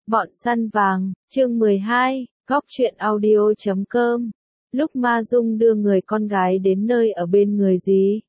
Bọn săn vàng, chương 12, góc truyện audio.com. Lúc Ma Dung đưa người con gái đến nơi ở bên người gì?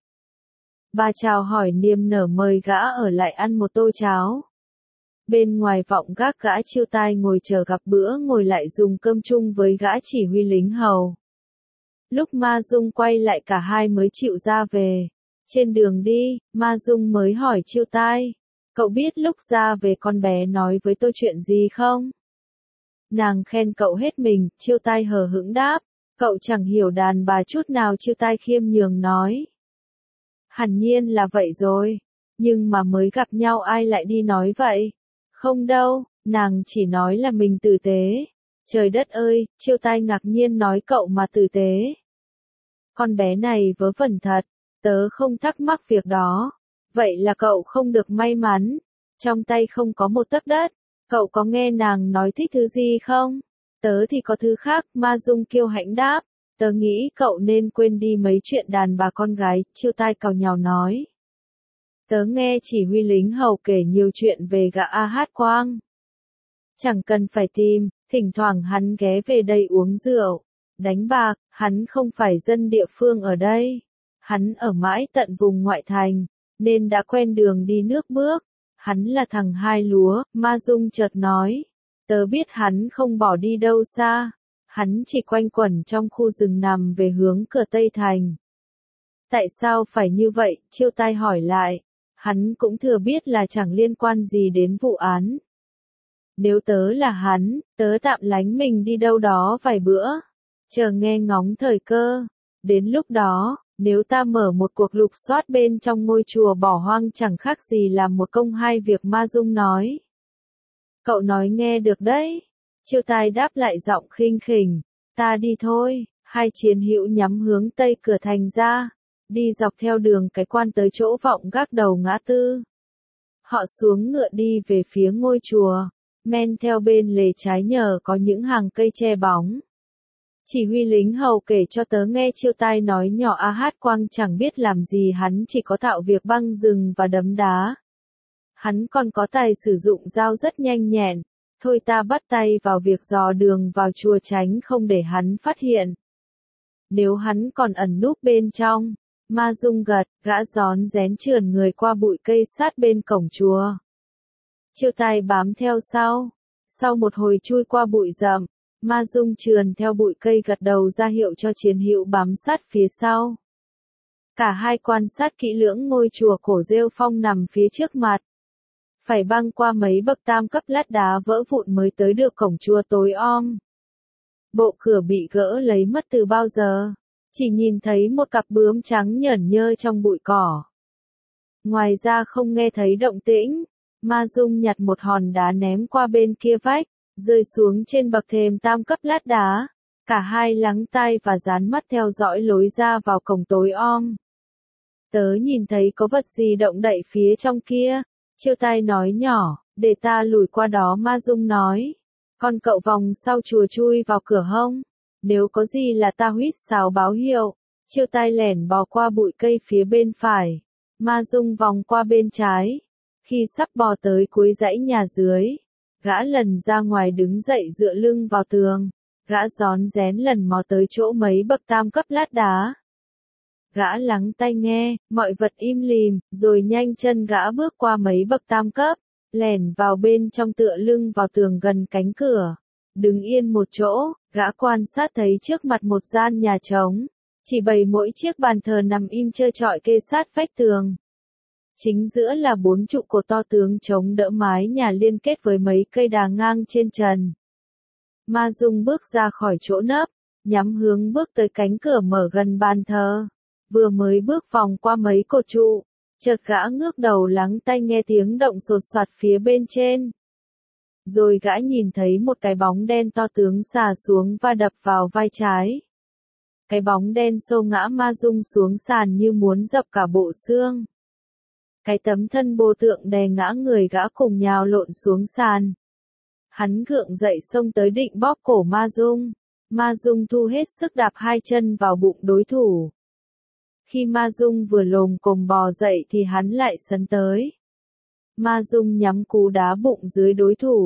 Bà chào hỏi niềm nở mời gã ở lại ăn một tô cháo. Bên ngoài vọng gác gã chiêu tai ngồi chờ gặp bữa ngồi lại dùng cơm chung với gã chỉ huy lính hầu. Lúc Ma Dung quay lại cả hai mới chịu ra về. Trên đường đi, Ma Dung mới hỏi chiêu tai. Cậu biết lúc ra về con bé nói với tôi chuyện gì không? Nàng khen cậu hết mình, chiêu tai hờ hững đáp. Cậu chẳng hiểu đàn bà chút nào, chiêu tai khiêm nhường nói. Hẳn nhiên là vậy rồi. Nhưng mà mới gặp nhau ai lại đi nói vậy? Không đâu, nàng chỉ nói là mình tử tế. Trời đất ơi, chiêu tai ngạc nhiên nói cậu mà tử tế. Con bé này vớ vẩn thật, tớ không thắc mắc việc đó. Vậy là cậu không được may mắn. Trong tay không có một tấc đất. Cậu có nghe nàng nói thích thứ gì không? Tớ thì có thứ khác, Ma Dung kiêu hãnh đáp. Tớ nghĩ cậu nên quên đi mấy chuyện đàn bà con gái, chiêu tai càu nhàu nói. Tớ nghe chỉ huy lính hầu kể nhiều chuyện về gã A Hát Quang. Chẳng cần phải tìm, thỉnh thoảng hắn ghé về đây uống rượu, đánh bạc, hắn không phải dân địa phương ở đây. Hắn ở mãi tận vùng ngoại thành, nên đã quen đường đi nước bước. Hắn là thằng hai lúa, Ma Dung chợt nói. Tớ biết hắn không bỏ đi đâu xa. Hắn chỉ quanh quẩn trong khu rừng nằm về hướng cửa Tây Thành. Tại sao phải như vậy? Chiêu tai hỏi lại. Hắn cũng thừa biết là chẳng liên quan gì đến vụ án. Nếu tớ là hắn, tớ tạm lánh mình đi đâu đó vài bữa. Chờ nghe ngóng thời cơ. Đến lúc đó, nếu ta mở một cuộc lục soát bên trong ngôi chùa bỏ hoang chẳng khác gì là một công hai việc, Ma Dung nói. Cậu nói nghe được đấy. Chiêu tai đáp lại giọng khinh khỉnh. Ta đi thôi. Hai chiến hữu nhắm hướng tây cửa thành ra. Đi dọc theo đường cái quan tới chỗ vọng gác đầu ngã tư. Họ xuống ngựa đi về phía ngôi chùa. Men theo bên lề trái nhờ có những hàng cây che bóng. Chỉ huy lính hầu kể cho tớ nghe chiêu tai nói nhỏ A Hát Quang chẳng biết làm gì, hắn chỉ có thạo việc băng rừng và đấm đá. Hắn còn có tài sử dụng dao rất nhanh nhẹn. Thôi ta bắt tay vào việc dò đường vào chùa tránh không để hắn phát hiện. Nếu hắn còn ẩn núp bên trong. Ma Dung gật, gã rón rén trườn người qua bụi cây sát bên cổng chùa. Chiêu tai bám theo sau. Sau một hồi chui qua bụi rậm, Ma Dung trườn theo bụi cây gật đầu ra hiệu cho chiến hữu bám sát phía sau. Cả hai quan sát kỹ lưỡng ngôi chùa cổ rêu phong nằm phía trước mặt. Phải băng qua mấy bậc tam cấp lát đá vỡ vụn mới tới được cổng chùa tối om. Bộ cửa bị gỡ lấy mất từ bao giờ. Chỉ nhìn thấy một cặp bướm trắng nhởn nhơ trong bụi cỏ. Ngoài ra không nghe thấy động tĩnh. Ma Dung nhặt một hòn đá ném qua bên kia vách, rơi xuống trên bậc thềm tam cấp lát đá. Cả hai lắng tai và dán mắt theo dõi lối ra vào cổng tối om. Tớ nhìn thấy có vật gì động đậy phía trong kia. Chiêu tai nói nhỏ, để ta lùi qua đó, Ma Dung nói. Con cậu vòng sau chùa chui vào cửa hông. Nếu có gì là ta huýt sáo báo hiệu. Chiêu tai lẻn bò qua bụi cây phía bên phải. Ma Dung vòng qua bên trái. Khi sắp bò tới cuối dãy nhà dưới, gã lần ra ngoài đứng dậy dựa lưng vào tường. Gã rón rén lần mò tới chỗ mấy bậc tam cấp lát đá. Gã lắng tai nghe, mọi vật im lìm, rồi nhanh chân gã bước qua mấy bậc tam cấp, lẻn vào bên trong tựa lưng vào tường gần cánh cửa. Đứng yên một chỗ, gã quan sát thấy trước mặt một gian nhà trống, chỉ bày mỗi chiếc bàn thờ nằm im trơ trọi kê sát vách tường. Chính giữa là 4 trụ cột to tướng chống đỡ mái nhà liên kết với mấy cây đà ngang trên trần. Ma Dung bước ra khỏi chỗ nấp, nhắm hướng bước tới cánh cửa mở gần bàn thờ. Vừa mới bước vòng qua mấy cột trụ, chợt gã ngước đầu lắng tai nghe tiếng động sột soạt phía bên trên. Rồi gã nhìn thấy một cái bóng đen to tướng xà xuống và đập vào vai trái. Cái bóng đen sâu ngã Ma Dung xuống sàn như muốn dập cả bộ xương. Cái tấm thân bồ tượng đè ngã người gã cùng nhào lộn xuống sàn. Hắn gượng dậy xông tới định bóp cổ Ma Dung. Ma Dung thu hết sức đạp hai chân vào bụng đối thủ. Khi Ma Dung vừa lồm cồm bò dậy thì hắn lại sấn tới. Ma Dung nhắm cú đá bụng dưới đối thủ.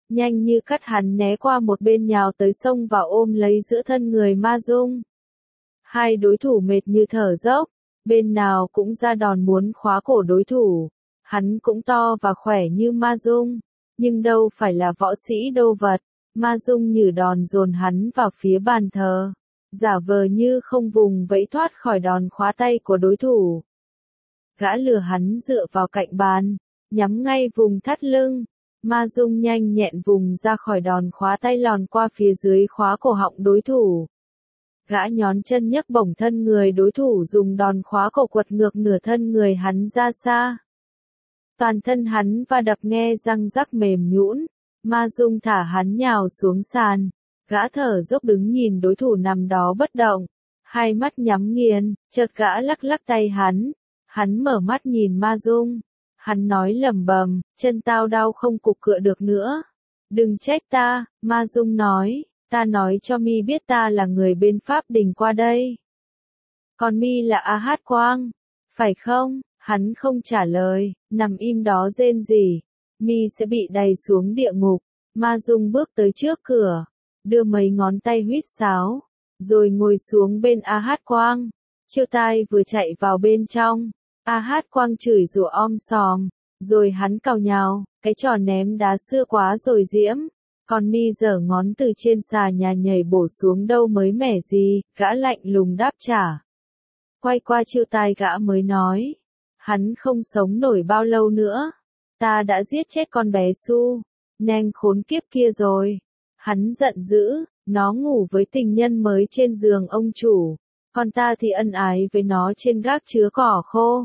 nhanh như cắt hắn né qua một bên nhào tới sông vào ôm lấy giữa thân người Ma Dung. Hai đối thủ mệt như thở dốc, bên nào cũng ra đòn muốn khóa cổ đối thủ. Hắn cũng to và khỏe như Ma Dung, nhưng đâu phải là võ sĩ đô vật. Ma Dung nhử đòn dồn hắn vào phía bàn thờ, giả vờ như không vùng vẫy thoát khỏi đòn khóa tay của đối thủ. Gã lừa hắn dựa vào cạnh bàn, nhắm ngay vùng thắt lưng. Ma Dung nhanh nhẹn vùng ra khỏi đòn khóa tay lòn qua phía dưới khóa cổ họng đối thủ. Gã nhón chân nhấc bổng thân người đối thủ dùng đòn khóa cổ quật ngược nửa thân người hắn ra xa. Toàn thân hắn va đập nghe răng rắc mềm nhũn. Ma Dung thả hắn nhào xuống sàn. Gã thở dốc đứng nhìn đối thủ nằm đó bất động. Hai mắt nhắm nghiền, chợt gã lắc lắc tay hắn. Hắn mở mắt nhìn Ma Dung. Hắn nói lẩm bẩm, chân tao đau không cục cựa được nữa. Đừng trách ta, Ma Dung nói, ta nói cho mi biết ta là người bên Pháp Đình qua đây. Còn mi là A Hát Quang, phải không? Hắn không trả lời, nằm im đó rên rỉ. Mi sẽ bị đày xuống địa ngục. Ma Dung bước tới trước cửa, đưa mấy ngón tay huýt sáo, rồi ngồi xuống bên A Hát Quang. Chiêu Tai vừa chạy vào bên trong. A Hát Quang chửi rủa om sòm, rồi hắn càu nhào, cái trò ném đá xưa quá rồi diễm. Còn mi giở ngón từ trên xà nhà nhảy bổ xuống đâu mới mẻ gì, gã lạnh lùng đáp trả. Quay qua Chiêu Tai gã mới nói, hắn không sống nổi bao lâu nữa. Ta đã giết chết con bé Su, neng khốn kiếp kia rồi. Hắn giận dữ, nó ngủ với tình nhân mới trên giường ông chủ. Còn ta thì ân ái với nó trên gác chứa cỏ khô.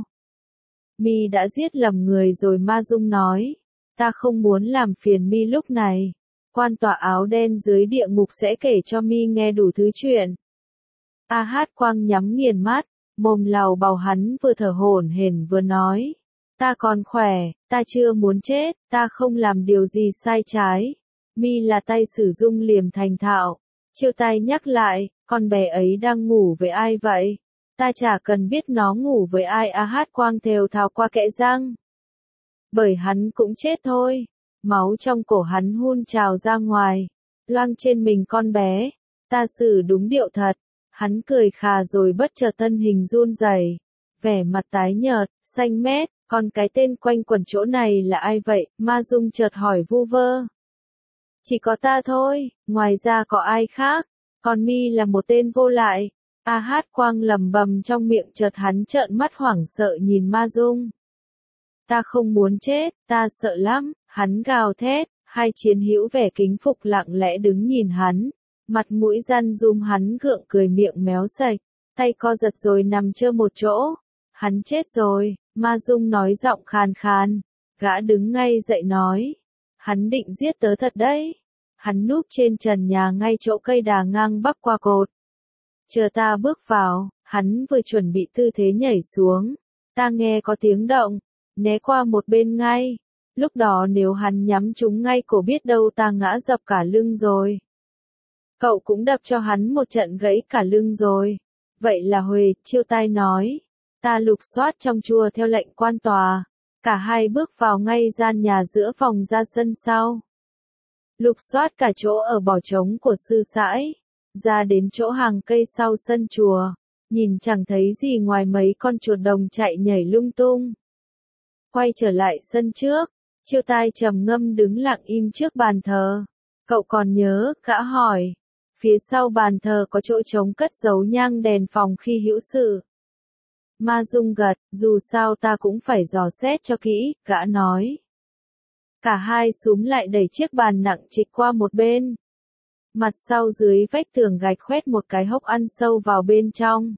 Mi đã giết lầm người rồi, Ma Dung nói. Ta không muốn làm phiền mi lúc này. Quan tòa áo đen dưới địa ngục sẽ kể cho mi nghe đủ thứ chuyện. A Hát Quang nhắm nghiền mắt, mồm lào bào hắn vừa thở hổn hển vừa nói. Ta còn khỏe, ta chưa muốn chết, ta không làm điều gì sai trái. Mi là tay sử dụng liềm thành thạo. Chiêu Tai nhắc lại, con bé ấy đang ngủ với ai vậy? Ta chả cần biết nó ngủ với ai. A Hát Quang thều thào qua kẽ răng. Bởi hắn cũng chết thôi. Máu trong cổ hắn hun trào ra ngoài, loang trên mình con bé. Ta xử đúng điệu thật. Hắn cười khà rồi bất chợt thân hình run rẩy, vẻ mặt tái nhợt, xanh mét. Còn cái tên quanh quẩn chỗ này là ai vậy? Ma Dung chợt hỏi vu vơ. Chỉ có ta thôi, ngoài ra có ai khác? Còn mi là một tên vô lại. A Hát Quang lẩm bẩm trong miệng, chợt hắn trợn mắt hoảng sợ nhìn Ma Dung. Ta không muốn chết, ta sợ lắm, hắn gào thét. Hai chiến hữu vẻ kính phục lặng lẽ đứng nhìn hắn, mặt mũi răn rúm. Hắn gượng cười miệng méo sạch, tay co giật rồi nằm chơ một chỗ. Hắn chết rồi, Ma Dung nói giọng khàn khàn. Gã đứng ngay dậy nói, hắn định giết tớ thật đấy. Hắn núp trên trần nhà ngay chỗ cây đà ngang bắc qua cột. Chờ ta bước vào, hắn vừa chuẩn bị tư thế nhảy xuống. Ta nghe có tiếng động, né qua một bên ngay. Lúc đó nếu hắn nhắm trúng ngay cổ biết đâu ta ngã dập cả lưng rồi. Cậu cũng đập cho hắn một trận gãy cả lưng rồi. Vậy là Huề, Chiêu Tai nói. Ta lục soát trong chùa theo lệnh quan tòa. Cả hai bước vào ngay gian nhà giữa phòng ra sân sau. Lục soát cả chỗ ở bỏ trống của sư sãi. Ra đến chỗ hàng cây sau sân chùa. Nhìn chẳng thấy gì ngoài mấy con chuột đồng chạy nhảy lung tung. Quay trở lại sân trước. Chiêu Tai trầm ngâm đứng lặng im trước bàn thờ. Cậu còn nhớ, gã hỏi. Phía sau bàn thờ có chỗ trống cất giấu nhang đèn phòng khi hữu sự. Ma Dung gật, dù sao ta cũng phải dò xét cho kỹ, gã nói. Cả hai xúm lại đẩy chiếc bàn nặng trịch qua một bên. Mặt sau dưới vách tường gạch khoét một cái hốc ăn sâu vào bên trong.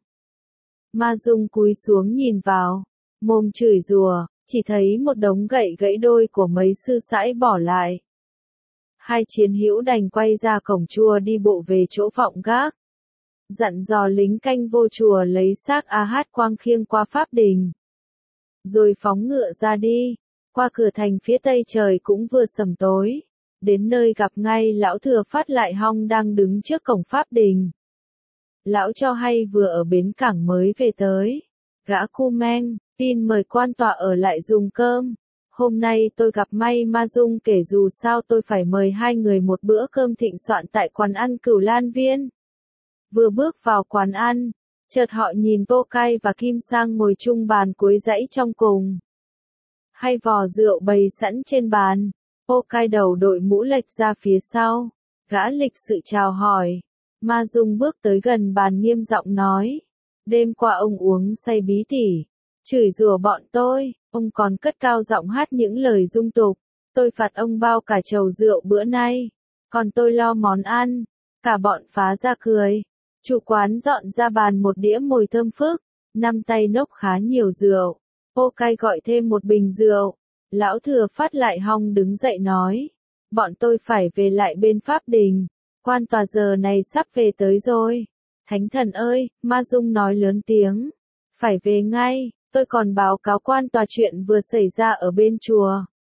Ma Dung cúi xuống nhìn vào, mồm chửi rủa, chỉ thấy một đống gậy gãy đôi của mấy sư sãi bỏ lại. Hai chiến hữu đành quay ra cổng chùa đi bộ về chỗ vọng gác. Dặn dò lính canh vô chùa lấy xác A Hát Quang khiêng qua Pháp Đình. Rồi phóng ngựa ra đi. Qua cửa thành phía tây trời cũng vừa sầm tối. Đến nơi gặp ngay lão Thừa Phát Lại Hong đang đứng trước cổng Pháp Đình. Lão cho hay vừa ở bến cảng mới về tới. Gã cu meng, tin mời quan tọa ở lại dùng cơm. Hôm nay tôi gặp May Ma Dung kể dù sao tôi phải mời hai người một bữa cơm thịnh soạn tại quán ăn Cửu Lan Viên. Vừa bước vào quán ăn, chợt họ nhìn Tô Cai và Kim Sang ngồi chung bàn cuối dãy trong cùng. Hai vò rượu bày sẵn trên bàn, Tô Cai đầu đội mũ lệch ra phía sau, gã lịch sự chào hỏi. Ma Dung bước tới gần bàn nghiêm giọng nói, đêm qua ông uống say bí tỉ, chửi rủa bọn tôi, ông còn cất cao giọng hát những lời dung tục, tôi phạt ông bao cả chầu rượu bữa nay, còn tôi lo món ăn, cả bọn phá ra cười. Chủ quán dọn ra bàn một đĩa mồi thơm phức, 5 tay nốc khá nhiều rượu. Tô Cai gọi thêm một bình rượu. Lão Thừa Phát lại hong đứng dậy nói, bọn tôi phải về lại bên Pháp Đình, quan tòa giờ này sắp về tới rồi. Thánh thần ơi, Ma Dung nói lớn tiếng, phải về ngay, tôi còn báo cáo quan tòa chuyện vừa xảy ra ở bên chùa.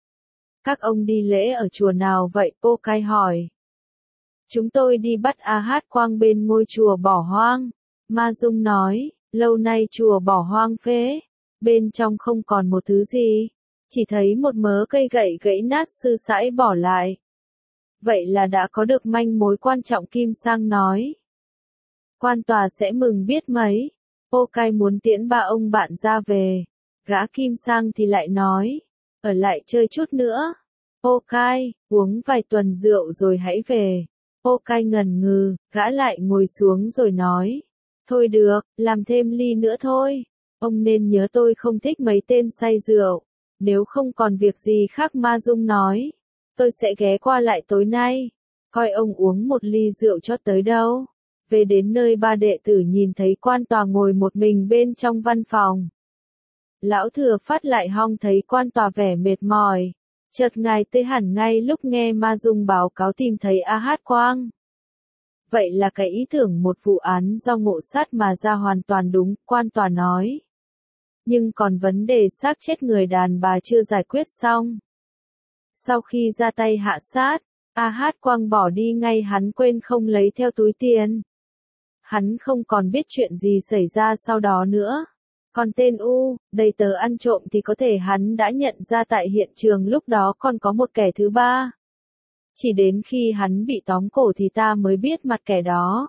Các ông đi lễ ở chùa nào vậy? Tô Cai hỏi. Chúng tôi đi bắt A Hát Quang bên ngôi chùa bỏ hoang. Ma Dung nói, lâu nay chùa bỏ hoang phế, bên trong không còn một thứ gì, chỉ thấy một mớ cây gậy gãy nát sư sãi bỏ lại. Vậy là đã có được manh mối quan trọng. Kim Sang nói. Quan tòa sẽ mừng biết mấy. Tô Cai muốn tiễn ba ông bạn ra về. Gã Kim Sang thì lại nói, ở lại chơi chút nữa. Tô Cai, uống vài tuần rượu rồi hãy về. Tô Cai ngần ngừ, gã lại ngồi xuống rồi nói, thôi được, làm thêm ly nữa thôi. Ông nên nhớ tôi không thích mấy tên say rượu. Nếu không còn việc gì khác. Ma Dung nói, tôi sẽ ghé qua lại tối nay, coi ông uống một ly rượu cho tới đâu. Về đến nơi ba đệ tử nhìn thấy quan tòa ngồi một mình bên trong văn phòng. Lão Thừa Phát lại hong thấy quan tòa vẻ mệt mỏi. Chợt ngài tới hẳn ngay lúc nghe Ma Dung báo cáo tìm thấy A Hát Quang. Vậy là cái ý tưởng một vụ án do ngộ sát mà ra hoàn toàn đúng, quan tòa nói. Nhưng còn vấn đề xác chết người đàn bà chưa giải quyết xong. Sau khi ra tay hạ sát, A Hát Quang bỏ đi ngay, hắn quên không lấy theo túi tiền. Hắn không còn biết chuyện gì xảy ra sau đó nữa. Còn tên đầy tớ ăn trộm thì có thể hắn đã nhận ra tại hiện trường lúc đó còn có một kẻ thứ ba. Chỉ đến khi hắn bị tóm cổ thì ta mới biết mặt kẻ đó.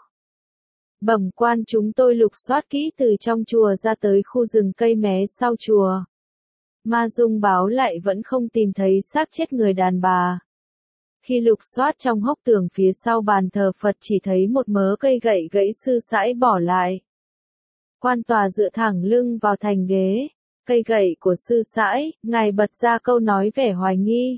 Bẩm quan, chúng tôi lục soát kỹ từ trong chùa ra tới khu rừng cây mé sau chùa. Ma Dung báo lại vẫn không tìm thấy xác chết người đàn bà. Khi lục soát trong hốc tường phía sau bàn thờ Phật chỉ thấy một mớ cây gậy gãy sư sãi bỏ lại. Quan tòa dựa thẳng lưng vào thành ghế. Cây gậy của sư sãi, ngài bật ra câu nói vẻ hoài nghi.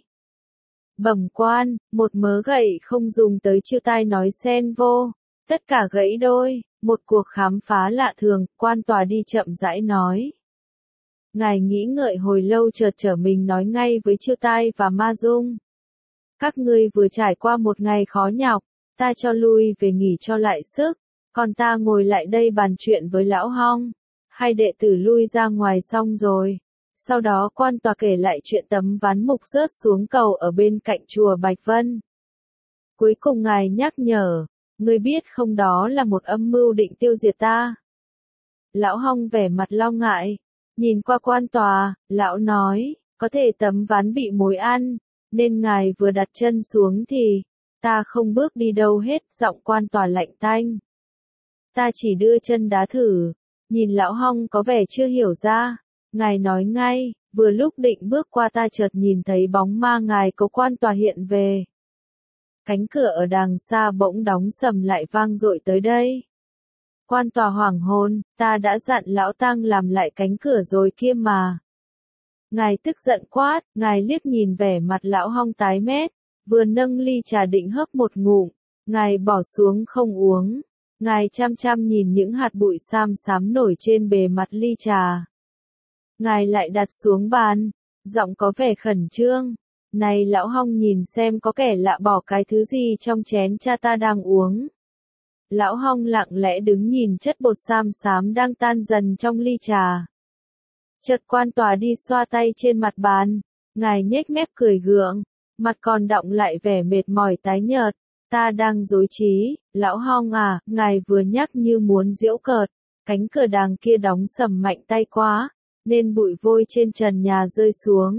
Bẩm quan, một mớ gậy không dùng tới chiêu tai nói xen vô. Tất cả gãy đôi, một cuộc khám phá lạ thường, quan tòa đi chậm rãi nói. Ngài nghĩ ngợi hồi lâu chợt trở mình nói ngay với Chiêu Tai và Ma Dung. Các ngươi vừa trải qua một ngày khó nhọc, ta cho lui về nghỉ cho lại sức, còn ta ngồi lại đây bàn chuyện với lão Hong. Hai đệ tử lui ra ngoài xong rồi. Sau đó quan tòa kể lại chuyện tấm ván mục rớt xuống cầu ở bên cạnh chùa Bạch Vân. Cuối cùng ngài nhắc nhở, ngươi biết không, đó là một âm mưu định tiêu diệt ta. Lão Hong vẻ mặt lo ngại, nhìn qua quan tòa, lão nói, có thể tấm ván bị mối ăn, nên ngài vừa đặt chân xuống thì, ta không bước đi đâu hết. Giọng quan tòa lạnh tanh. Ta chỉ đưa chân đá thử. Nhìn lão Hong có vẻ chưa hiểu ra, ngài nói ngay, vừa lúc định bước qua ta chợt nhìn thấy bóng ma ngài. Có quan tòa hiện về. Cánh cửa ở đằng xa bỗng đóng sầm lại vang dội tới đây. Quan tòa hoảng hồn, ta đã dặn lão Tăng làm lại cánh cửa rồi kia mà. Ngài tức giận quát, ngài liếc nhìn vẻ mặt lão Hong tái mét, vừa nâng ly trà định hớp một ngụm, ngài bỏ xuống không uống. Ngài chăm chăm nhìn những hạt bụi xám xám nổi trên bề mặt ly trà. Ngài lại đặt xuống bàn, giọng có vẻ khẩn trương. Này lão Hong, nhìn xem có kẻ lạ bỏ cái thứ gì trong chén cha ta đang uống. Lão Hong lặng lẽ đứng nhìn chất bột xám xám đang tan dần trong ly trà. Chợt quan tòa đi xoa tay trên mặt bàn, ngài nhếch mép cười gượng, mặt còn đọng lại vẻ mệt mỏi tái nhợt. Ta đang dối trí, lão Hong à, ngài vừa nhắc như muốn giễu cợt, cánh cửa đằng kia đóng sầm mạnh tay quá, nên bụi vôi trên trần nhà rơi xuống.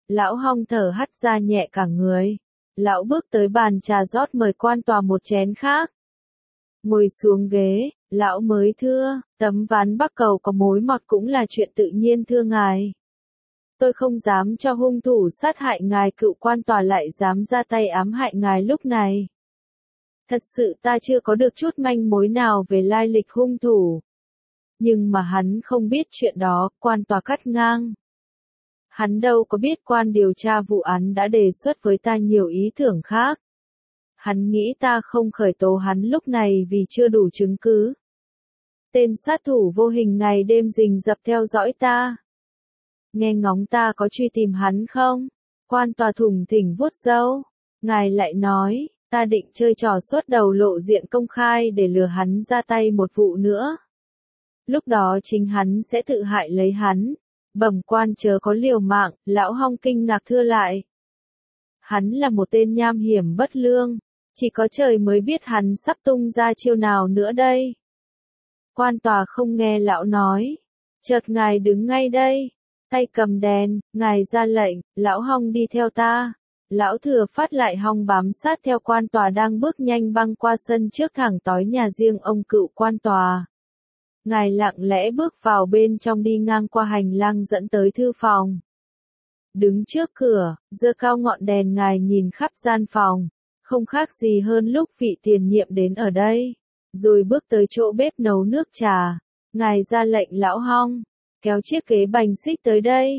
Lão Hong thở hắt ra nhẹ cả người. Lão bước tới bàn trà rót mời quan tòa một chén khác. Ngồi xuống ghế, lão mới thưa, tấm ván Bắc Cầu có mối mọt cũng là chuyện tự nhiên thưa ngài. Tôi không dám cho hung thủ sát hại ngài, cựu quan tòa lại dám ra tay ám hại ngài lúc này. Thật sự ta chưa có được chút manh mối nào về lai lịch hung thủ. Nhưng mà hắn không biết chuyện đó, quan tòa cắt ngang. Hắn đâu có biết quan điều tra vụ án đã đề xuất với ta nhiều ý tưởng khác. Hắn nghĩ ta không khởi tố hắn lúc này vì chưa đủ chứng cứ. Tên sát thủ vô hình ngày đêm rình rập theo dõi ta. Nghe ngóng ta có truy tìm hắn không? Quan tòa thủng thỉnh vuốt râu. Ngài lại nói, ta định chơi trò xuất đầu lộ diện công khai để lừa hắn ra tay một vụ nữa. Lúc đó chính hắn sẽ tự hại lấy hắn. Bẩm quan chớ có liều mạng, lão Hong kinh ngạc thưa lại. Hắn là một tên nham hiểm bất lương. Chỉ có trời mới biết hắn sắp tung ra chiêu nào nữa đây. Quan tòa không nghe lão nói. Chợt ngài đứng ngay đây. Tay cầm đèn, ngài ra lệnh, lão Hong đi theo ta. Lão Thừa Phát lại Hong bám sát theo quan tòa đang bước nhanh băng qua sân trước thẳng tới nhà riêng ông cựu quan tòa. Ngài lặng lẽ bước vào bên trong đi ngang qua hành lang dẫn tới thư phòng. Đứng trước cửa, giơ cao ngọn đèn ngài nhìn khắp gian phòng. Không khác gì hơn lúc vị tiền nhiệm đến ở đây. Rồi bước tới chỗ bếp nấu nước trà. Ngài ra lệnh lão Hong, kéo chiếc ghế bành xích tới đây.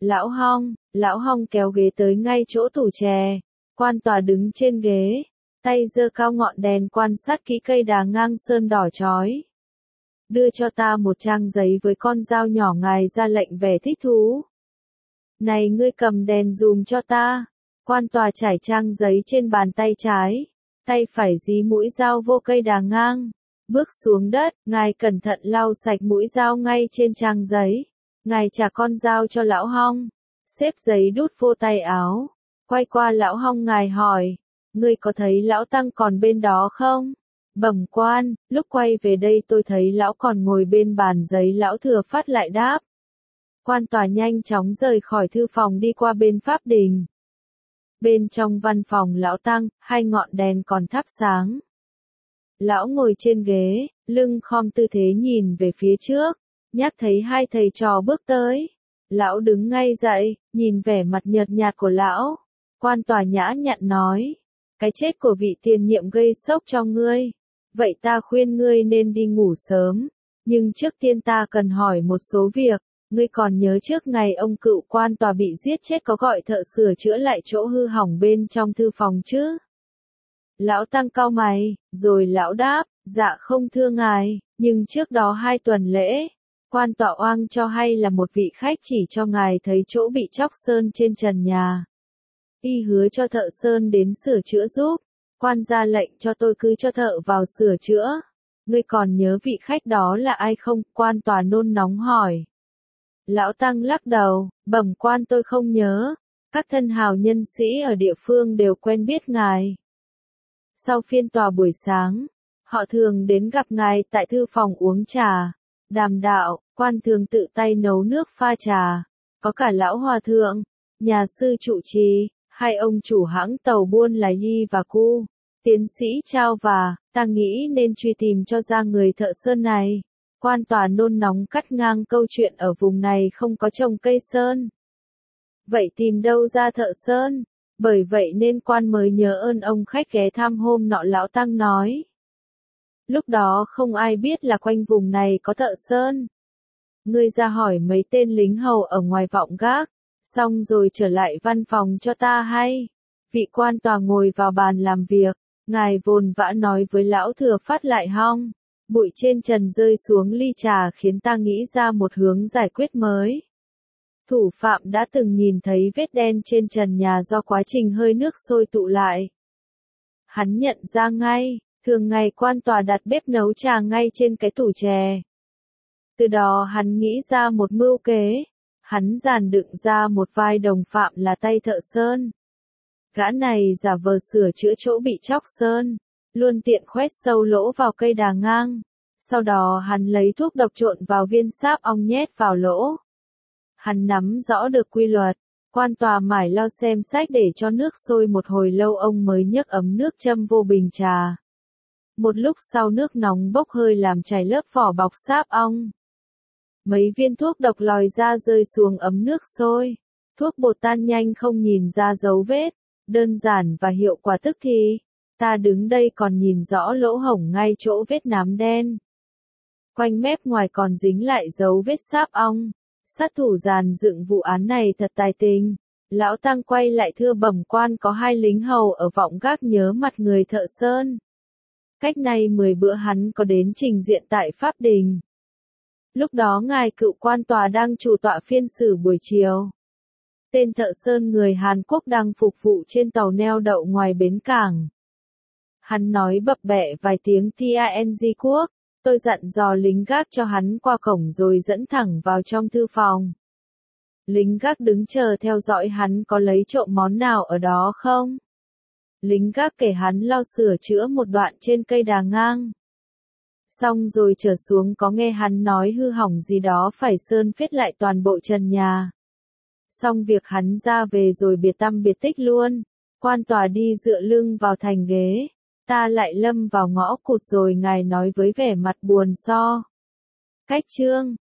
Lão Hong kéo ghế tới ngay chỗ tủ chè. Quan tòa đứng trên ghế, tay giơ cao ngọn đèn quan sát kỹ cây đà ngang sơn đỏ chói. Đưa cho ta một trang giấy với con dao nhỏ, ngài ra lệnh vẻ thích thú. Này ngươi cầm đèn dùm cho ta. Quan tòa trải trang giấy trên bàn tay trái, tay phải dí mũi dao vô cây đà ngang. Bước xuống đất, ngài cẩn thận lau sạch mũi dao ngay trên trang giấy. Ngài trả con dao cho lão Hong, xếp giấy đút vô tay áo. Quay qua lão Hong ngài hỏi, ngươi có thấy lão Tăng còn bên đó không? Bẩm quan, lúc quay về đây tôi thấy lão còn ngồi bên bàn giấy. Lão Thừa Phát lại đáp. Quan tòa nhanh chóng rời khỏi thư phòng đi qua bên pháp đình. Bên trong văn phòng lão Tăng, hai ngọn đèn còn thắp sáng. Lão ngồi trên ghế, lưng khom tư thế nhìn về phía trước, nhát thấy hai thầy trò bước tới. Lão đứng ngay dậy, nhìn vẻ mặt nhợt nhạt của lão. Quan tòa nhã nhặn nói, cái chết của vị tiền nhiệm gây sốc cho ngươi. Vậy ta khuyên ngươi nên đi ngủ sớm. Nhưng trước tiên ta cần hỏi một số việc. Ngươi còn nhớ trước ngày ông cựu quan tòa bị giết chết có gọi thợ sửa chữa lại chỗ hư hỏng bên trong thư phòng chứ? Lão Tăng cau mày, rồi lão đáp, dạ không thưa ngài, nhưng trước đó 2 tuần lễ, quan tòa oang cho hay là một vị khách chỉ cho ngài thấy chỗ bị chóc sơn trên trần nhà. Y hứa cho thợ sơn đến sửa chữa giúp, quan ra lệnh cho tôi cứ cho thợ vào sửa chữa. Ngươi còn nhớ vị khách đó là ai không? Quan tòa nôn nóng hỏi. Lão Tăng lắc đầu, bẩm quan tôi không nhớ, các thân hào nhân sĩ ở địa phương đều quen biết ngài. Sau phiên tòa buổi sáng, họ thường đến gặp ngài tại thư phòng uống trà, đàm đạo, quan thường tự tay nấu nước pha trà, có cả lão hòa thượng, nhà sư trụ trì, 2 ông chủ hãng tàu buôn là Yi và Cu, tiến sĩ Trao và, ta nghĩ nên truy tìm cho ra người thợ sơn này. Quan tòa nôn nóng cắt ngang câu chuyện, ở vùng này không có trồng cây sơn. Vậy tìm đâu ra thợ sơn? Bởi vậy nên quan mới nhớ ơn ông khách ghé thăm hôm nọ, lão Tăng nói. Lúc đó không ai biết là quanh vùng này có thợ sơn. Ngươi ra hỏi mấy tên lính hầu ở ngoài vọng gác, xong rồi trở lại văn phòng cho ta hay. Vị quan tòa ngồi vào bàn làm việc, ngài vồn vã nói với lão Thừa Phát lại Hong. Bụi trên trần rơi xuống ly trà khiến ta nghĩ ra một hướng giải quyết mới. Thủ phạm đã từng nhìn thấy vết đen trên trần nhà do quá trình hơi nước sôi tụ lại. Hắn nhận ra ngay, thường ngày quan tòa đặt bếp nấu trà ngay trên cái tủ chè. Từ đó hắn nghĩ ra một mưu kế. Hắn dàn đựng ra một vai đồng phạm là tay thợ sơn. Gã này giả vờ sửa chữa chỗ bị chóc sơn, luôn tiện khoét sâu lỗ vào cây đà ngang. Sau đó hắn lấy thuốc độc trộn vào viên sáp ong nhét vào lỗ. Hắn nắm rõ được quy luật, Quan tòa mải lo xem sách để cho nước sôi một hồi lâu ông mới nhấc ấm nước châm vô bình trà. Một lúc sau nước nóng bốc hơi làm chảy lớp vỏ bọc sáp ong. Mấy viên thuốc độc lòi ra rơi xuống ấm nước sôi. Thuốc bột tan nhanh không nhìn ra dấu vết. Đơn giản và hiệu quả tức thì. Ta đứng đây còn nhìn rõ lỗ hổng ngay chỗ vết nám đen. Quanh mép ngoài còn dính lại dấu vết sáp ong. Sát thủ dàn dựng vụ án này thật tài tình. Lão Tăng quay lại thưa bẩm quan có 2 lính hầu ở vọng gác nhớ mặt người thợ sơn. Cách nay 10 bữa hắn có đến trình diện tại Pháp Đình. Lúc đó ngài cựu quan tòa đang chủ tọa phiên xử buổi chiều. Tên thợ sơn người Hàn Quốc đang phục vụ trên tàu neo đậu ngoài bến cảng. Hắn nói bập bẹ vài tiếng TANG quốc. Tôi dặn dò lính gác cho hắn qua cổng rồi dẫn thẳng vào trong thư phòng. Lính gác đứng chờ theo dõi hắn có lấy trộm món nào ở đó không. Lính gác kể hắn lo sửa chữa một đoạn trên cây đà ngang. Xong rồi trở xuống có nghe hắn nói hư hỏng gì đó phải sơn phết lại toàn bộ trần nhà. Xong việc hắn ra về rồi biệt tăm biệt tích luôn. Quan tòa đi dựa lưng vào thành ghế. Ta lại lâm vào ngõ cụt rồi ngài nói với vẻ mặt buồn so. Cách chương